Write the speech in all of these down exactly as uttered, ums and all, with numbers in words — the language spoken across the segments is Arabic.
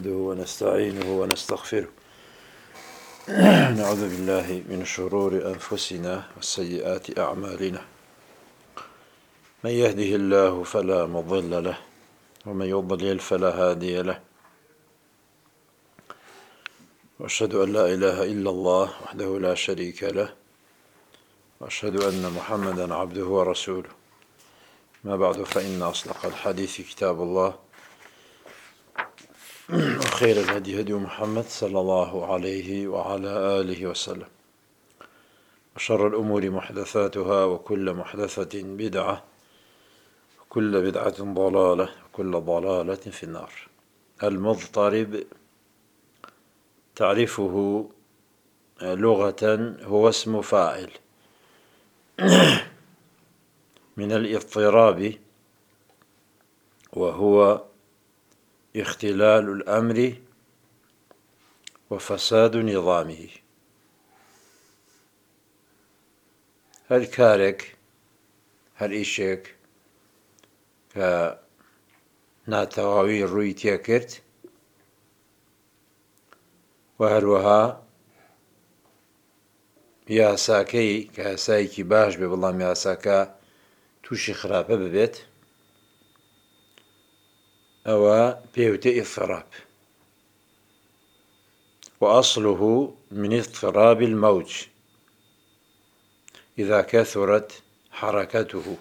نحمده ونستعينه ونستغفره نعوذ بالله من شرور أنفسنا وسيئات أعمالنا من يهده الله فلا مضل له ومن يضلل فلا هادي له وأشهد أن لا إله إلا الله وحده لا شريك له وأشهد أن محمدا عبده ورسوله ما بعد فإن أصدق الحديث كتاب الله وخير الهدي هدي محمد صلى الله عليه وعلى آله وسلم وشر الأمور محدثاتها وكل محدثة بدعة وكل بدعة ضلالة وكل ضلالة في النار. المضطرب تعرفه لغة هو اسم فاعل من الاضطراب، وهو اختلال الأمر وفساد نظامه. هر کارێک هەر ئیشێک کە ناتەواوی ڕووی تێکرد و هەروەها یاساکەی کە یاسایەکی باش بێ بەڵام یاساکە تووشی خراپە ببێت، ئەوە پێوتە ئیضطراب. وأصله من اضطراب الموج إذا كثرت حركته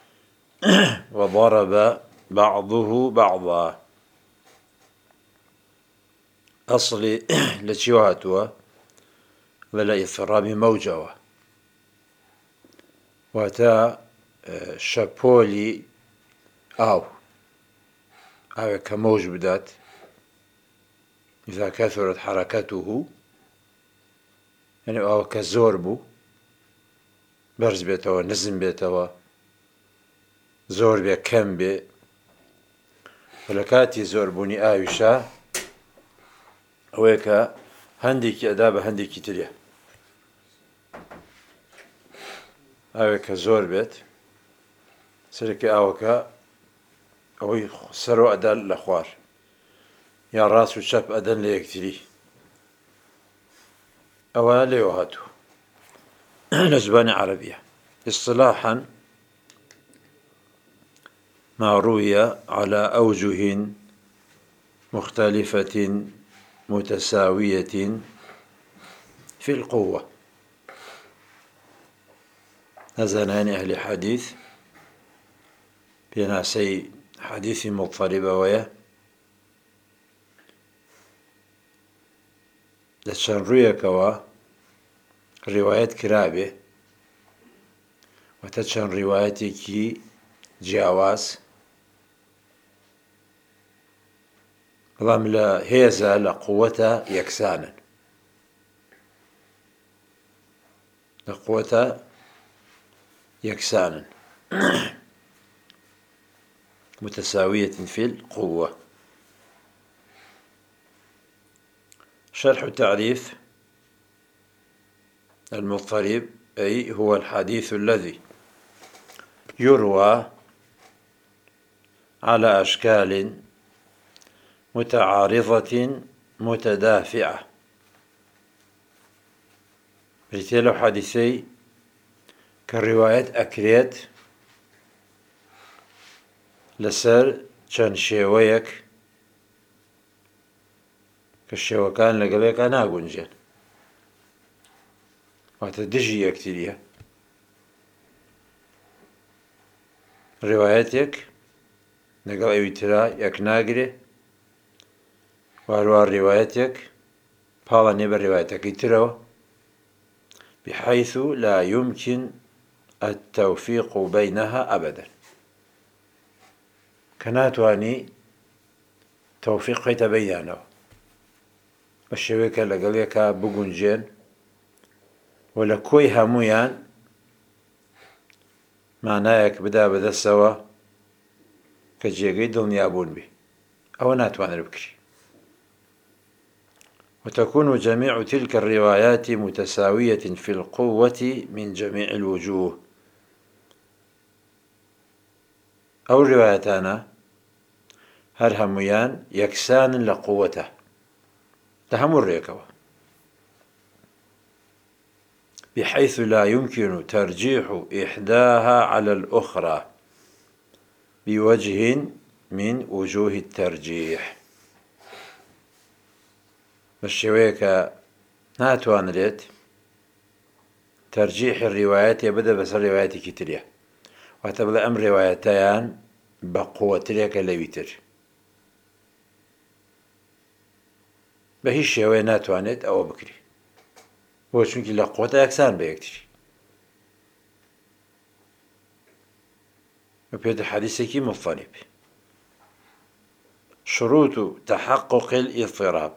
وضرب بعضه بعضا. أصل لشيوهاتوا ولا اضطراب موجوة واتا شابولي أو أو كموج بدات إذا كثرت حركته يعني أو كزوربو برز بيتوا نزم بيتوا زور بي كم بي ولكاتي زوربوني آيوشا أويكا هنديكي أدابة هنديكي تريا أويكا زور بيت سركي أوكا أوي سرو أدال لخوار يا راس وشاب أدن ليكتري أو ليوهاتو نزبان عربية. اصطلاحا ما روي على أوجه مختلفة متساوية في القوة. نزنان أهل حديث بناسي حديث مضطرب ويا دەچەند ڕوویەکەوە ڕیوایەت کرابێ واتە چەند ڕیوایەتێکی جیاواز، بەڵام لە هێزە لە قووەتە یەکسانن لە قووەتە یەکسانن متساوية في القوة. شرح تعريف المضطرب أي هو الحديث الذي يروى على أشكال متعارضة متدافعة. بريتيلو حديثي كالروايات أكريت لسر چەند شێوەیەک کە شێوەکان لەگەڵێکە ناگونجێن، واتە دژی یەکتریە. ڕێوایەتێک لەگەڵ ئەوی ترا یەک ناگرێ، وارووا ڕێوایەتێک پاڵەنێ بە ڕێوایەتەکەی ترەوە، بحيث لا يمكن التوفيق بينها أبدا، كناتواني توفيق خيت بيانه بەشێوەیەکە لەگەڵیەکە بگونجێن و لە کۆی هەموویان مانایەک بدا بەدەستەوە کە جێگەی دڵنیابوون بێ، ئەوە ناتوانێت بکری. وتكون جميع تلك الروايات متساوية في القوة من جميع الوجوه. أو الروايتان هەر هەمویان یەکسانن لە قووەتە لە هەموو ڕێکەوە، بحيث لا يمكن ترجيح إحداها على الأخرى بوجه من وجوه الترجيح. بەشێوەیە کە ناتوانرێت تەرجیح ڕیوایەتێ بدە بەسەر ڕێوایەتێکی ترێ، واتە بڵێ ئەم ڕێوایەتەیان بە قووەترێکە لەوی تر، بە هیچ شێوەیە ناتوانێت ئەوە بکری، بۆ چونکی لە قووەتە یەکسان بە یەکتری. بە پێێتە حەدیثێکی مضطرب. شروط تحقق الاضطراب،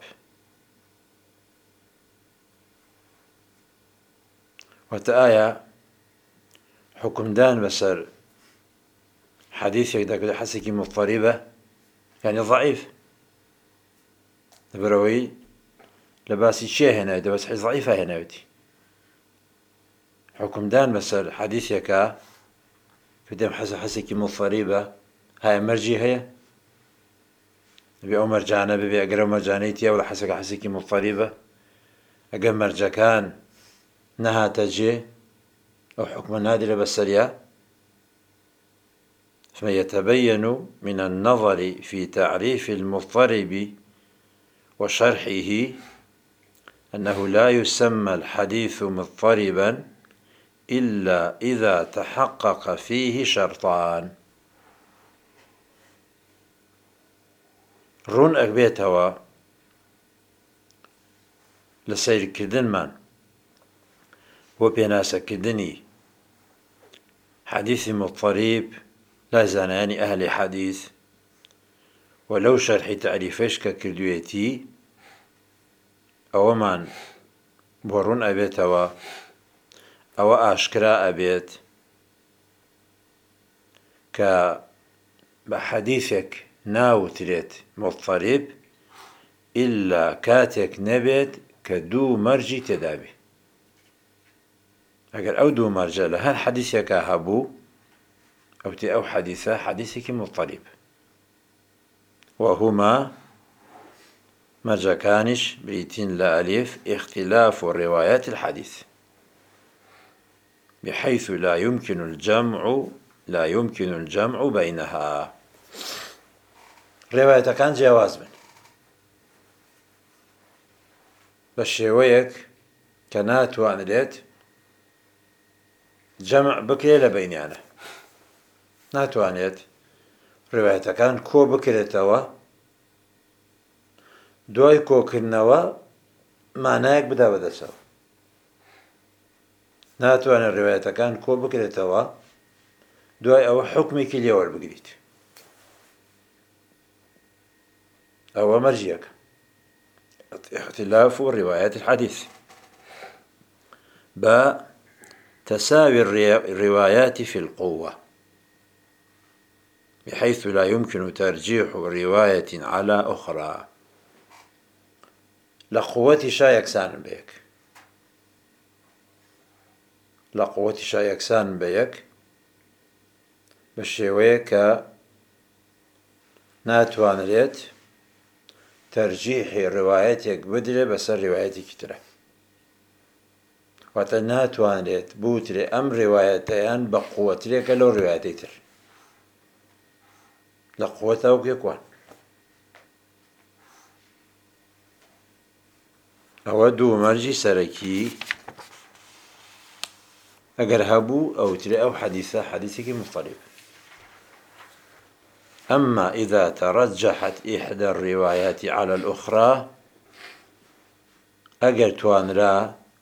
واتە ئایا حکمدان بەسەر حەدیثێک دەکرێت حەسێکی مضطربە یعنی ضعیف، لەبەرەوەی لە باسی چێ هێناوێت؟ دەبەست حەدیث ضعیفە هێناوێتی. حکمدان بەسەر حەدیثێکە کە دەم حەسە حەسێکی مضطربە، هایە مەرجی هەیە؟ بێ ئەو مەرجانە ببێ، ئەگەر ئەو مەرجانەی تیا وڵە حەسەکە حەسێکی مضطربە، ئەگەر مەرجەکان نەهاتە جێ ئەو حکمە نادرێ بەسەریا. فيتبين من النظر في تعريف المضطرب وشرحه أنه لا يسمى الحديث مضطربا إلا إذا تحقق فيه شرطان. ڕوون ئەبێتەوە لە سەیرکردنمان بۆ پێناسەکردنی حەدیثی مضطرب لای زانایانی ئەهلی حەدیث و لەو شەرحی تەعریفەش کە کردوویەتی، ئەوەمان بۆ ڕوون ئەبێتەوە، ئەوە ئاشکرا ئەبێت کە بە حەدیثێک ناوترێت مضطرب ئیلا کاتێک نەبێت کە دوو مەرجی تێدا بێ. ئەگەر ئەو دوو مەرجە لە هەر حەدیثێکە هەبوو، ئەوتێ ئەو حەدیثە حەدیثێکی مضطرب، وهما مەرجەکانیش بریتین لە ئەلیف اختلاف روايات الحديث بحيث لا يمكن الجمع لا يمكن الجمع بينها. ڕێوایەتەکان جیاواز بن بە شێوەیەک کە ناتوانرێت جەمع بکرێت لە بەینیانە، ناتوانێت ڕێوایەتەکان کۆ بکرێتەوە، دوای کۆکردنەوە مانایەک بدا بەدەستەوە. ناتوانێت ڕێوایەتەکان کۆ بکرێتەوە دوای ئەوە حکمێکی لێ وەربگریت. ئەوە مەرجیەکە اختلاف روايات الحديث بتساوي الروايات في القوة، بحيث لا يمكن ترجيح رواية على أخرى. لقوة شا يكسان بيك، لقوة شا يكسان بيك بشيويك ناتوان ريت تەرجیحی ڕواایەتێک بدرێ بەسەر ڕواایەتێکی ترە، واتە ناتوانرێت بوترێ ئەم ڕێوایەتەیان بە قووەترێکە لەو ڕێوایەتەی تر، لە قووەتە ئەو پێکوان. ئەوە دوو مەرجی سەرەکی ئەگەر هەبوو ئەوترێ ئەو حەدیثە حەدیثێکی مضطرب. أما إذا ترجحت إحدى الروايات على الأخرى، أجر توانرا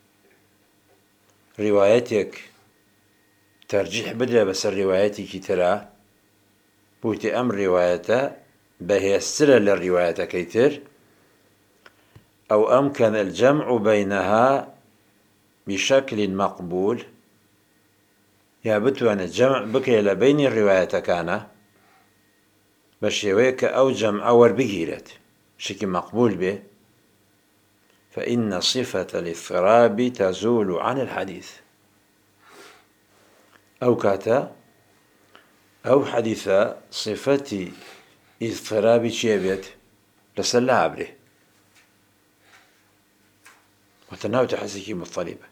روايتك ترجيح بدلا بس الروايتي كترا بوتي أم روايته بهي السر للرواية كيتر، أو أمكن الجمع بينها بشكل مقبول، يا بتوان الجمع بكي لبين الرواية كان بشيويك أو جمع وربجيرت شكل مقبول به، فإن صفة الاضطراب تزول عن الحديث. أو كاتا أو حديث صفتي اضطرابي چیە بێت لەسەر لا ئابرێ وتناوت حسكي مضطربة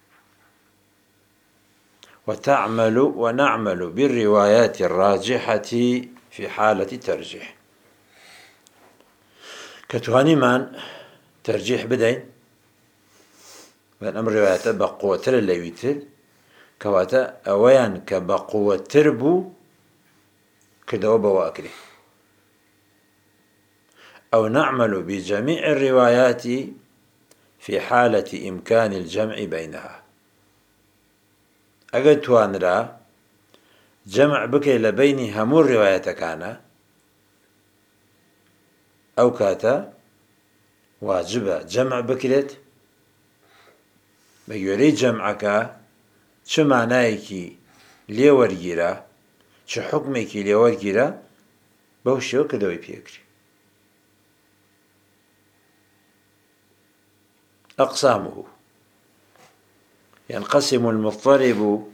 وتعمل ونعمل بالروايات الراجحة في حالة ترجيح كتواني من ترجيح بدين بين أمر روايات بقوة تر اللي ويتر كواتا أويان كبقوة تربو كدوبة وأكله أو نعمل بجميع الروايات في حالة إمكان الجمع بينها أجد توانرا جمع بكي لبين همور رواية كان أو كاتا واجب جمع بكرت بيوري جمعك شو معنايكي ليورجيرا شو حكميكي ليورجيرا بوشيو كدوي بيكري أقسامه ينقسم المضطرب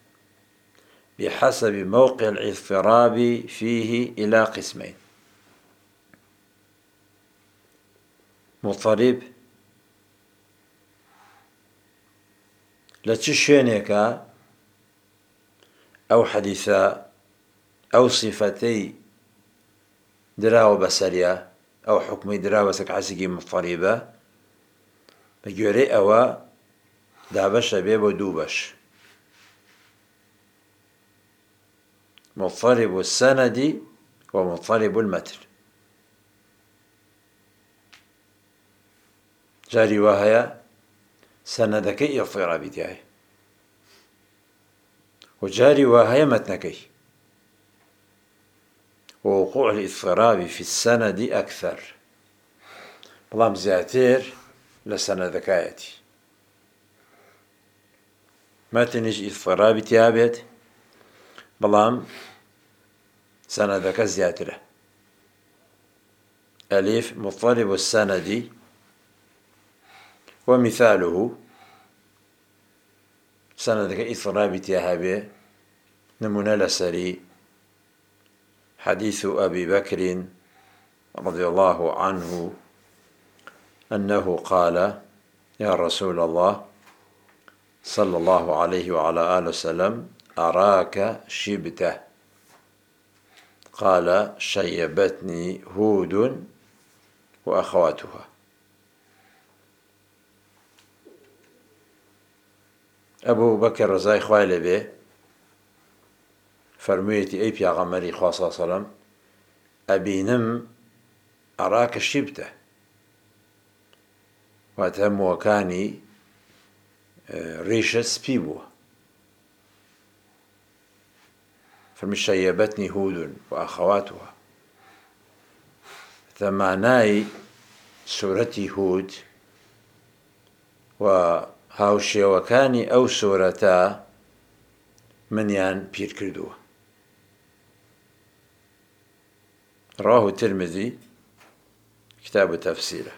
بحسب موقع الاضطراب فيه إلى قسمين مضطرب لتشينك أو حديثا أو صفتي دراو بسريا أو حكمي دراو بسك عسكي مضطربة بجوري أوا دابش بيب ودوبش مضطرب السند ومضطرب المتن جاري وهي سندكي اضطرابي تاعي وجاري وهي متنكي ووقوع الاضطراب في السند أكثر بلام زياتير لسندكايتي ما تنجي اضطرابي تابت بلام سندك زياتره ألف مضطرب السند ومثاله سندك اضطرابي تابه نمونا لسري حديث أبي بكر رضي الله عنه أنه قال يا رسول الله صلى الله عليه وعلى آله وسلم أراك شبته قال شيبتني هود وأخواتها أبو بكر رضي خوالي به فرميتي أي بيغمري خواه صلى الله عليه وسلم أبينم أراك شبته واتهم وكاني ريشة سبيبو فرمي شيبتني هود وأخواتها ثماناي سورتي هود وهاوشي وكاني أو سورتا منيان بير كردوه رواه الترمذي كتاب تفسيره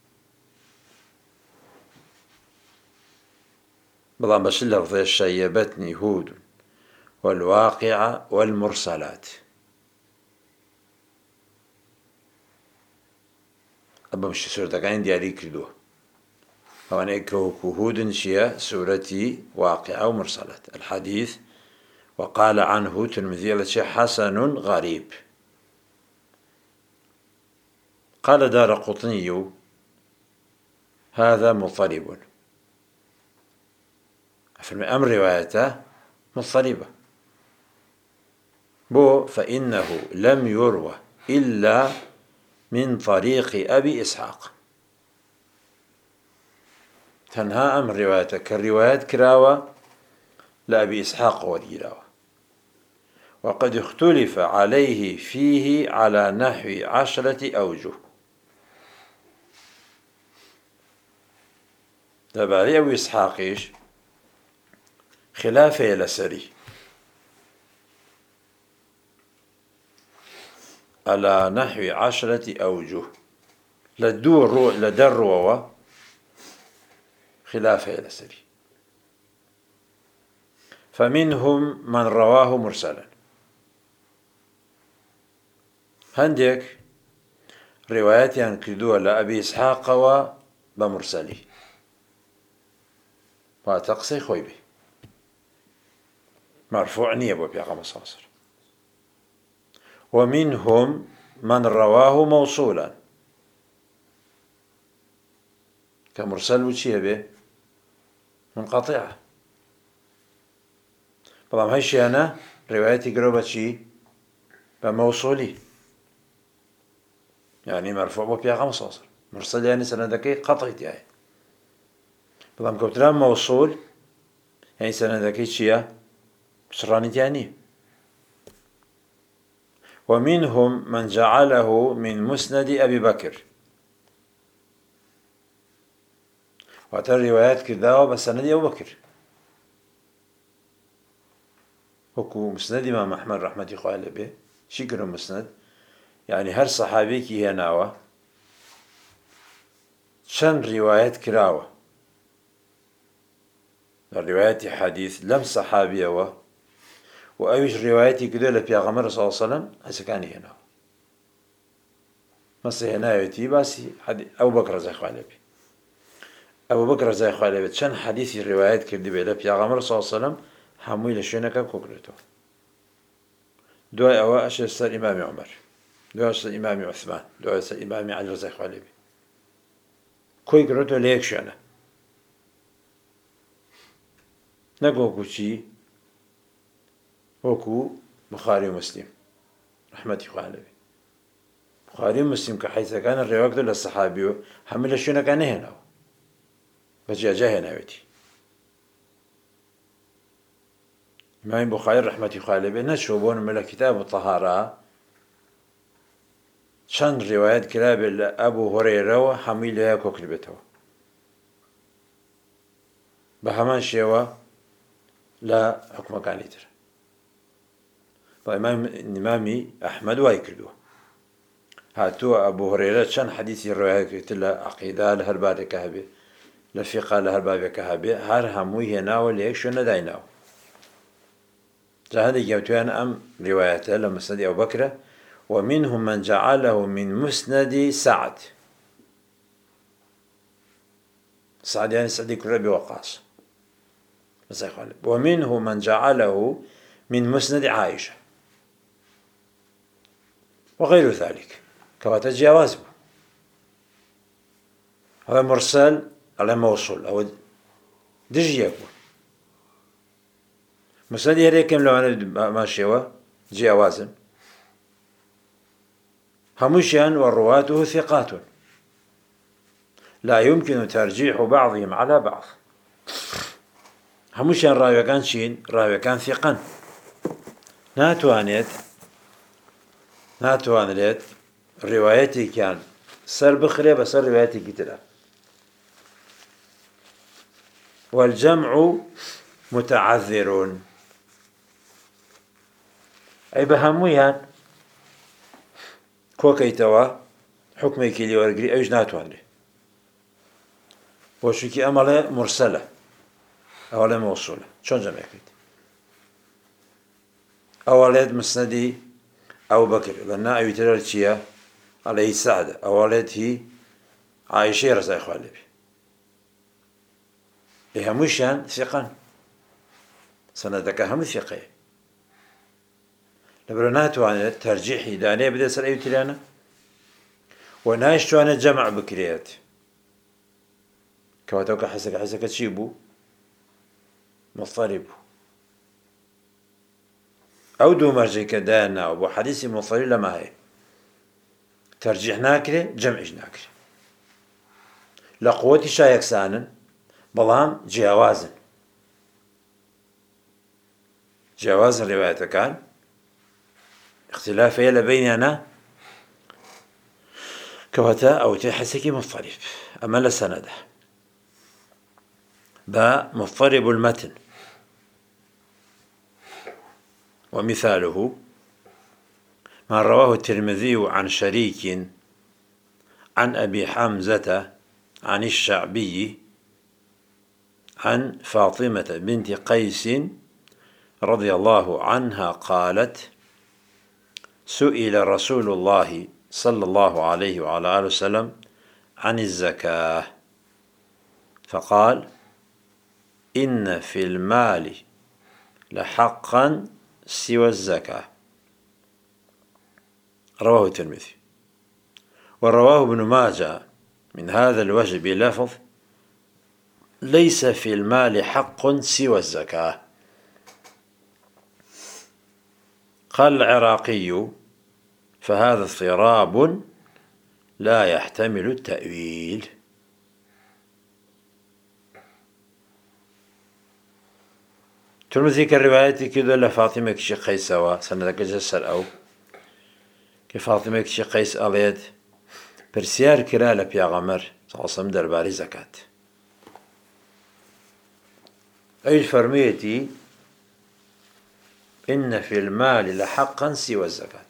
بلان بس اللفظ شيبتني هود والواقعة والمرسلات أبا مش سورة كاين ديالي كردوه هوانا كوكو هود شيا سورتي واقعة ومرسلات الحديث وقال عنه ترمذي حسن غريب قال دار قطني هذا مضطرب في أمر روايته مضطربة بو فإنه لم يروى إلا من طريق أبي إسحاق تنهى أمر روايته كالروايات كراوة لأبي إسحاق والجراوة وقد اختلف عليه فيه على نحو عشرة أوجه تبع أبي إسحاقيش خلافه لسري على نحو عشرة أوجه لدور لدر روى خلافه لسري فمنهم من رواه مرسلا هنديك رواياتيان كردوها لأبي إسحاق وبمرسلي وتقصي خوي به مرفوع نية ببيغم صاصر. ومنهم من رواه موصولا كمرسل وشيه به منقطعة. بلام هاي أنا روايتي قربة شي بموصولي يعني مرفوع ببيغم صاصر. مرسل يعني سندكي قطعت يعني بلام كوتران موصول يعني سندكي شيا بسراني يعني. ومنهم من جعله من مسند أبي بكر وتر روايات كذا بسند أبو بكر وكو مسند إمام أحمد رحمة الله عليه شكر مسند يعني هر صحابي كي هي ناوة شن روايات كراوة الروايات حديث لم صحابي و وأيش رواياتي كذا لبيغمبر صلى الله عليه وسلم هسه كان هنا مصر هنا يتي باسي أبو بكر رضي الله عنه أبو بكر رضي الله عنه شن حديث الروايات كذا لبيغمبر صلى الله عليه وسلم حمويل الشنكة كوكرته دعاء أواش السر الإمام عمر دعاء السر الإمام عثمان دعاء السر الإمام علي رضي الله عنه كوي كرته ليك شأنه نقول كشي وكو بخاري ومسلم رحمة الله عليه بخاري ومسلم كحيث كان الرواية للصحابي حمل الشنكة كان هنا فجاء جاء هنا يتي إمام بخاري رحمة الله عليه نشوفون من كتاب الطهارة شن روايات كلاب أبو هريرة وحميلها كوكلبته بهمان شيوا لا حكم كان يتر فإمام الإمام أحمد وايكردو هاتو أبو هريرة شن حديث الروايات كتلا عقيدة لهرباب كهبه لفقه لهرباب كهبه هر هموي هنا وليك شو ندايناو هذا جوتوان أم روايته لمسند أبو بكر. ومنهم من جعله من مسند سعد سعد يعني سعد كل ربي وقاص. ومنهم من جعله من مسند عائشة وغير ذلك كواتا جواز هذا مرسل على موصول أو دجي يكون مسند يريكم لو أنا ماشيوا جوازم همشيان ورواته ثقات لا يمكن ترجيح بعضهم على بعض. همشيان راوي كان شين راوي كان ثقا ناتوانيت ناتوانيت روايتي كان سر بخري بس روايتي كتلا والجمع متعذرون أي بهمويان كوكيتوا حكمي كيلي ورقري أيش ناتواني وشكي أمله مرسلة أولا موصولة شون جمع كريت أولاد مسندي أبو بكر لأنها أيوتر الشيا عليه السعادة أولاد هي عائشة رضي الله عنها إيه مشان ثقة سندك هم ثقة لبرناتو عن ترجيحي دانية بدأ سر أيوتر ونايشتو عن جمع بكريات كواتوك حسك حسك تشيبو مضطرب أو دو مرجي كدانا أو حديث مضطرب لما هي ترجيح ناكري جمعش ناكري لقوتي شايك سانا بلام جوازا جوازا رواية كان اختلافي لبيننا كواتا أو تحسكي مضطرب أما لسنده با مضطرب المتن ومثاله ما رواه الترمذي عن شريك عن أبي حمزة عن الشعبي عن فاطمة بنت قيس رضي الله عنها قالت سئل رسول الله صلى الله عليه وعلى آله وسلم عن الزكاة فقال إن في المال لحقا سوى الزكاة. رواه الترمذي. ورواه ابن ماجه من هذا الوجه بلفظ ليس في المال حق سوى الزكاة. قال العراقي فهذا اضطراب لا يحتمل التأويل. ترمذي كالرواية كذا لفاطمة كشي قيس سوا سندك جسر أو كفاطمة كشي قيس أليد برسيار كرا لبيغمر صلى الله عليه وسلم درباري زكاة أي فرميتي إن في المال لحقا سوى الزكاة.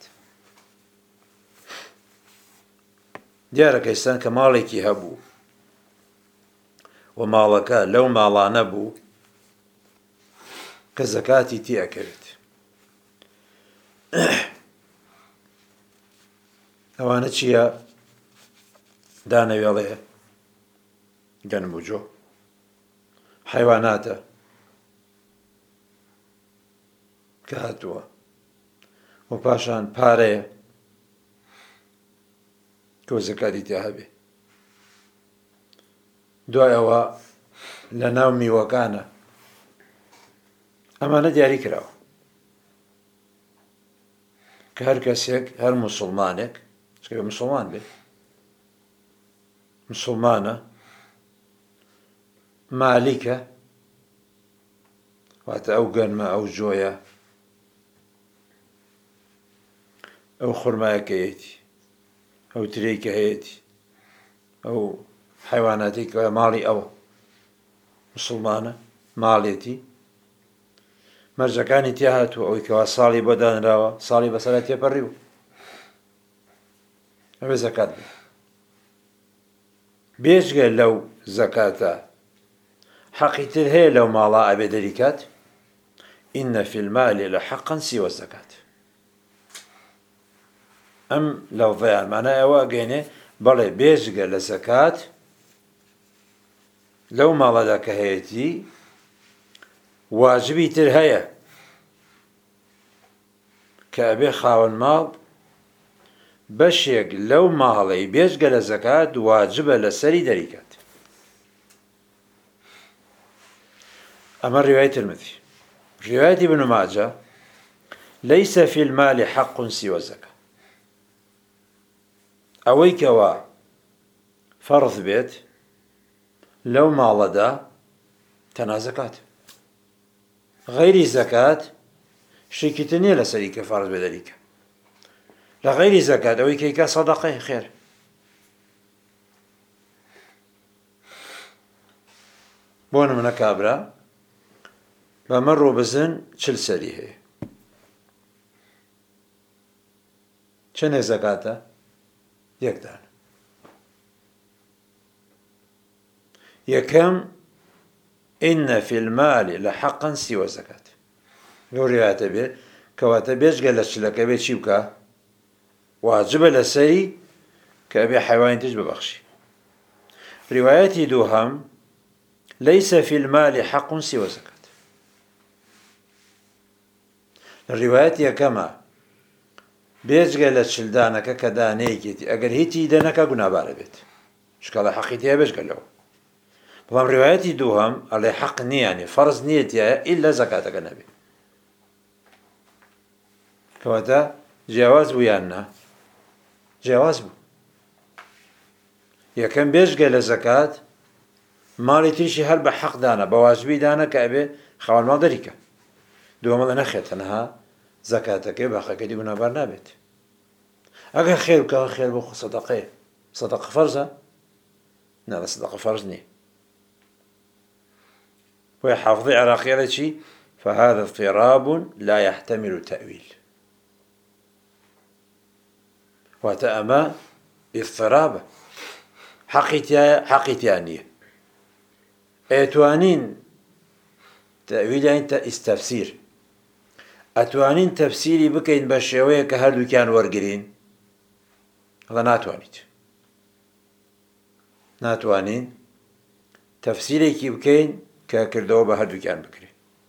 ديارك إنسان كمالك هبو ومالك لو مالا نبو كزكاتي تي أكلت أوانا تشيا دانا ياليه جنبو جو حيواناته كهاتوا وباشان باري كو زكاتي تي هبي دوایەوە لە ناو میوەکانە ئەمانە دیاری کراوە کە هەر کەسێک هەر موسڵمانێک چکە موسڵمان بێت موسڵمانە مالیکە واتە ئەو گەنمە ئەو جۆیە ئەو خورمایەکە هەیەی ئەو ترێکە هەیەی ئەو حیواناتی کە ماڵی ئەوە موسڵمانە ماڵێتی مەرجەکانی تیا هاتووە ئەوەی کەوا ساڵی بۆ دانراوە ساڵی بەسەرا تێپەڕی بوو ئەوێ زەکات بێ بێجگە لەو زەکاتە حەقی تر هەیە لەو ماڵا ئەبێ دەریکات ئینە فی المال لحەقا سوى الزەکات. ئەم لەوزەیان مانای ئەوە ئەگەیەنێ بەڵێ بێژگە لە زەکات لەو ماڵەدا کە هەیەی واجبی تر هەیە کە ئەبێ خاوەن ماڵ بەشێک لەو ماڵەی بێژگە لە زەکات واجبە لەسەری دەریکات. ئەمە ڕیوای ترمذی. ڕیوایەتی ابن ماجه ليس في المال حق سوى الزكاة. ئەوەی کەوا فەرض بێت لەو ماڵەدا تەنها زەکات غەیری زەکات شتێکی تر نییە لەسەری کە فەرض بێ دەریکە. لە غەیری زەکات ئەوەی کەیکا سەدەقەی خێر بۆ نمونە کابرا بەمە ڕۆبزن چل سەری هەیە چەندێک زەکاتە؟ یەک دانە. یەکەم ئینە فی المال لحەقا سوى الزەکات. لەو ڕێوایەتە بێ کەواتە بێژگە لە چلەکە بێ چی بکە؟ واجبە لەسەری کە ئەبێ حیوانی تش ببەخشی. ڕیوایەتی دووهەم ليس في المال حق سوى الزەکات. لە ڕیوایەتی یەکەمە بێجگە لە چلدانەکە کە دانەیەکێتی ئەگەر هیچی دەنەکە گونابارە بێت شکڵە حەقی تێ بێژگە لەوە. بەڵام ڕیوایەتی دووهەم ئەڵێ حەق نییانێ فەرز نیەتیایە ئیلا زەکاتەکە نەبێ کەواتە جیاواز بوو یان نا؟ جیاواز بوو. یەکەم بێژگە لە زەکات ماڵی تریشی هەر بە حەق دانە بە واجبی دانە کە ئەبێ خاوەن ماڵ دەریکە. دووەمە لە نەخێت تەنها زەکاتەکەی باقەکەی گونابار نابێت. ئەگەر خێر بکە خێر بۆ سەدەقەیە. سەدەقە فەرزە؟ نا لە سەدەقە فەرز نییە. بۆیە حافظی عێراقی ئەڵێ چی؟ فهذا اضطراب لا يحتمل التأويل. واتە ئەمە ئیضطرابە حەقی تایە حەقی تیان نییە. ئەیتوانین تەویلیان تە ئیستەفسیر ئەتوانین تەفسیری بکەین بە شێوەیە کە هەردووکیان وەرگرین؟ هەڵە ناتوانیت. ناتوانین تەفسیرێکی بکەین کە کردەوە بە هەردووکیان بکرێت.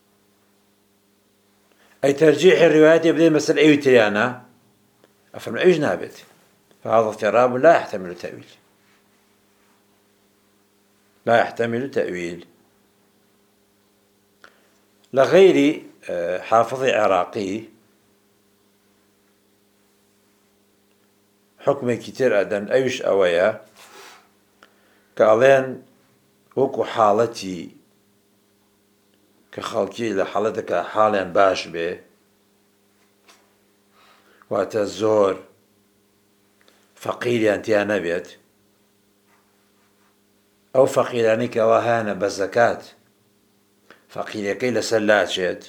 ئەی تەرجیحی ڕیوایەتێ بدەین بەسەر ئەوی تریانە، ئەفەرمێ ئەویش نابێت. فهذا اضطراب لا يحتمل تأويل لا يحتمل تأويل. لغير حافظ عراقي حكم كتير أدن أيش أويا كألين وكو حالتي كخلقي لحالتك حالا باش به واتزور فقير أنتي نبيت أو فقيراني كواهانا بزكاة فقير كي لسلاتشت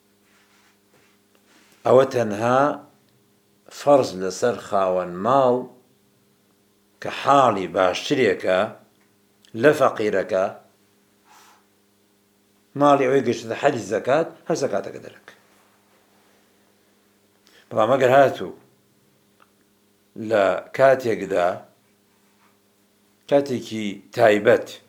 أو تنها فرض لسر خاون مال كحالي باشتريك لفقيرك مالي ويقش حد الزكاة هل زكاة قدرك بلا ما قال هاتو لا كاتيك دا كاتيكي تايبت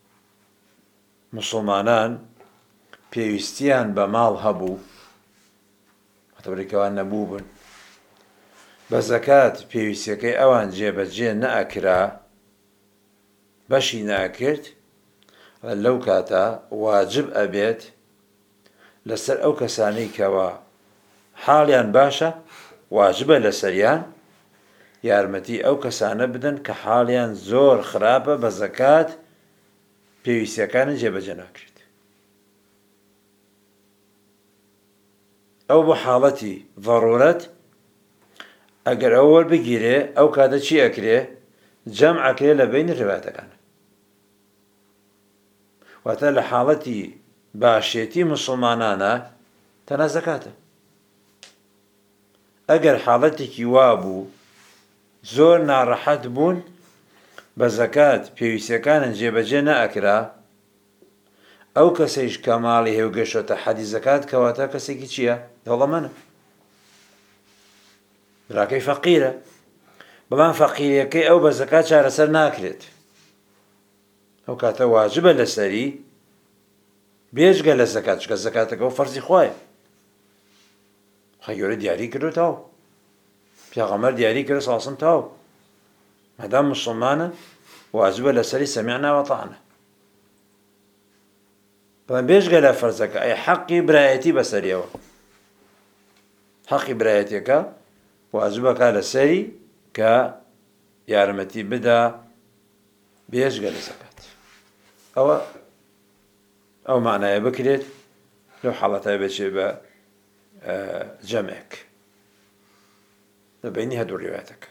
مسلمانان پێویستیان بە ماڵ هەبوو هەتەبرێکەوان نەبووبن بە زەکات پێویستیەکەی ئەوان جێبەجێ نەئەکرا بەشی ناکرد لەو کاتە واجب ئەبێت لەسەر ئەو کەسانەی کەوە حاڵیان باشە واجبە لەسەریان یارمەتی ئەو کەسانە بدەن کە حاڵیان زۆر خراپە بە زەکات پێویستیەکانە جێبەجێ ناکرێت. ئەو بۆ حاڵەتی ضرورەت ئەگەر ئەو وەربگیرێ ئەو کاتە چی ئەکرێ؟ جەمع ئەکرێ لە بین ڕیوایەتەکانە. واتە لە حاڵەتی باشێتی مسلمانانە تەنها زەکاتە. ئەگەر حاڵەتێکی وا بوو زۆر ناڕەحەت بوون بە زەکات پێویستیەکانن جێبەجێ نەئەکرا ئەو کەسەیش کە ماڵی هێوگەشتە حەدی زەکات کەواتە کەسێکی چییە؟ دەوڵەمەندە، براکەی فەقیرە، بەڵام فەقیریەکەی ئەو بە زەکات چارەسەر ناکرێت. ئەو کاتە واجبە لەسەری بێجگە لە زەکات، چکە زەکاتەکە و فەرزی خوایە. خی گەورە دیاری کردوتەوە، پێغەمبەر دیاری کرد ساسم تاو مەدام مسلمانە واجبە لەسەری سەمیعنا وەطەعنا. بەڵام بێژگە لە فەرزەکە ئەی حەقی برایەتی بەسەریەوە، حەقی برایەتیەکە واجبەکە لەسەری کە یارمەتی بدا بێژگە لە زەکات. ئەوە ئەو معنایە بکرێت لەو حاڵەتە بچێ بە جەمعێک لە بینی هەردوو ڕیوایەتەکە.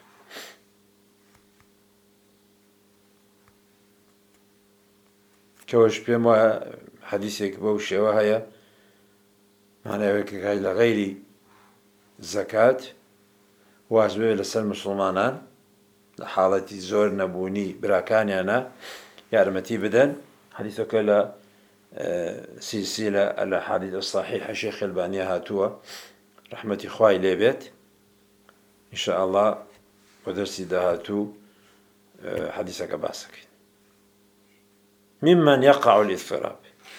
کەوەش پێم وایە حەدیثێک بەو شێوە هەیە معناوێکەکەی لە غەیری زەکات واجبێ لەسەر مسلمانان لە حاڵەتی زۆر نەبوونی براکانیانە یارمەتی بدەن. حەدیثەکە لە سیلسیلە الأحاديث الصحيحة شيخ الألباني هاتووە ڕەحمەتی خوای لێبێت. إن شاء الله ودرسي داهاتوو حەدیثەکە باسەکەین. ممن يقع الاضطراب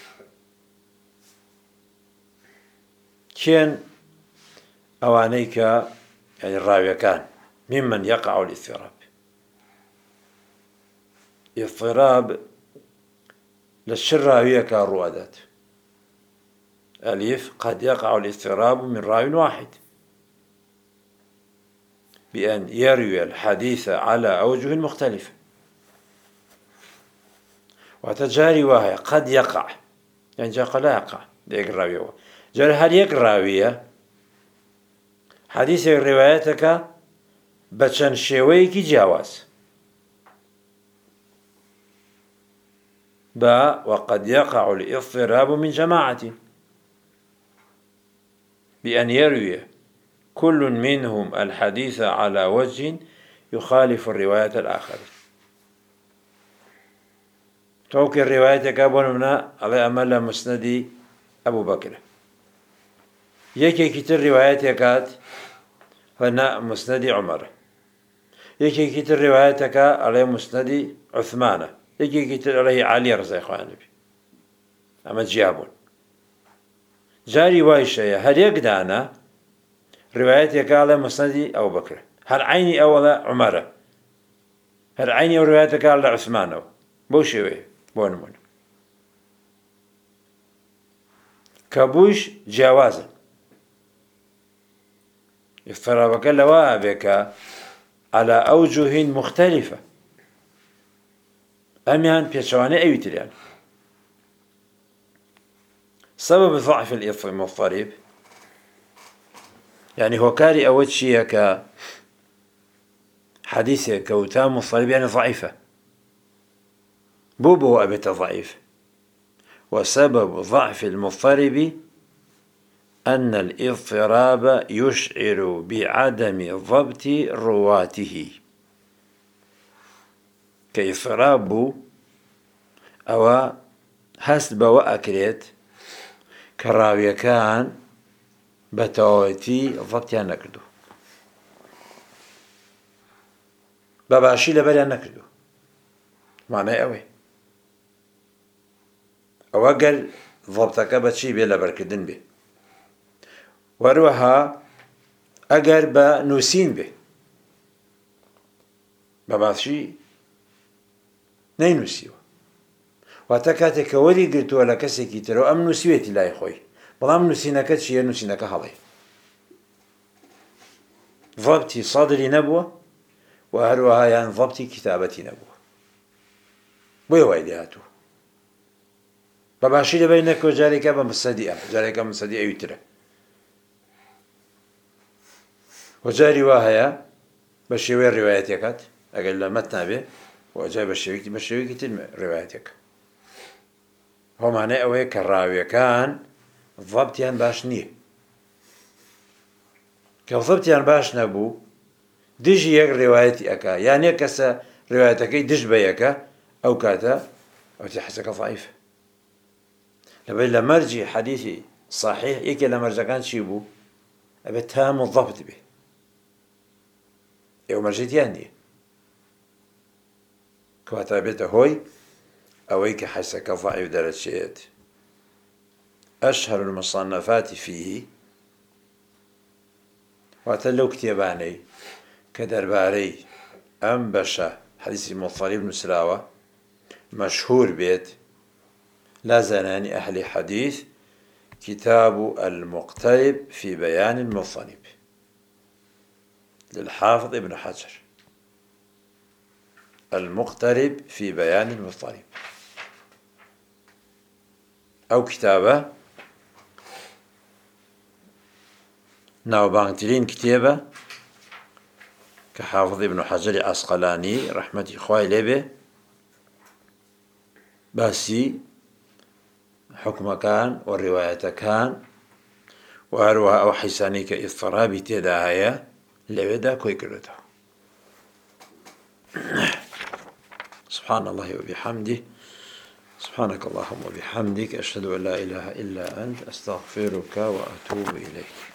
كين أوانيك يعني الراوية كان ممن يقع الاضطراب. اضطراب للشراوية كالروادات. أليف قد يقع الاضطراب من راو واحد بأن يروي الحديث على أوجه مختلفة. وتجاري وهي قد يقع يعني جاء لا يقع ديك الراوية جاري هل يقراوية حديث روايتك بچن شويكي جواز با وقد يقع الاضطراب من جماعة بأن يروي كل منهم الحديث على وجه يخالف الرواية الآخر. توكي الرواية كابون منا على أمل مسندي أبو بكر يكي كتر رواياتك هنا مسند عمر، يكي كتر رواياتك على مسند عثمان، يكي كتر عليه علي رضي الله عنه. أما جابون جاري وايشة هل يقدانا رواياتك على مسند أو بكر، هل عيني أولا عمر، هل عيني أو رواياتك على عثمان بوشوي بونمون كبوش جوازا افترابك لوابك على أوجه مختلفة أميان بيشواني أيوتريان. سبب ضعف المضطرب يعني هو كاري أول شيء ك حديثة كوتام مضطرب يعني ضعيفة بوبو أبت ضعيف. وسبب ضعف المضطرب أن الاضطراب يشعر بعدم ضبط رواته، كاضطراب أو هست بوا أكريت كراوية كان بتواتي ضبطيا نكردو بباشي لبريا نكردو معنى أوي أو أقل ضبطك بتشي بي لبركدن بي وروها أقل بنوسين بي بباشي نينوسيوه واتكاتك ولي قلت ولا كسي ترى أم نسيتي لا يخوي بلام نسينك شيء نسينك هذي ضبطي صدري نبوة وهروها يعني ضبطي كتابتي نبوة بيويداتو بباشي بينك وجارك بمصديئة جارك بمصديئة يترى وجاري واهيا بشيوي روايتك أقل لا متنا به وجاي بشيوي بشيوي كتير روايتك هو معناه أوي كراوي كان ضبطيان باش نيه كضبطيان باش نبو دجي يك روايتي أكا يعني كسا روايتك دج بيك أو كاتا أو تحسك ضعيف لبين لمرجي حديثي صحيح يكي لمرجع كان شيبو أبي تام الضبط به يو مرجيت يعني كواتا بيته هوي أويك حسك ضعيف درجات. أشهر المصنفات فيه واتلو كتاباني كدرباري أم بشا حديث المضطرب نسراوة مشهور بيت لا زنان أهل حديث كتاب المقترب في بيان المضطرب للحافظ ابن حجر. المقترب في بيان المضطرب أو كتابة ناوبانترين كتابة كحافظ ابن حجر العسقلاني رحمة إخوائي لبه باسي حكم كان والرواية كان وهروها أو حساني كإضطرابي تداهية لبدا كوي كرده. سبحان الله وبحمده سبحانك اللهم وبحمدك أشهد أن لا إله إلا أنت أستغفرك وأتوب إليك.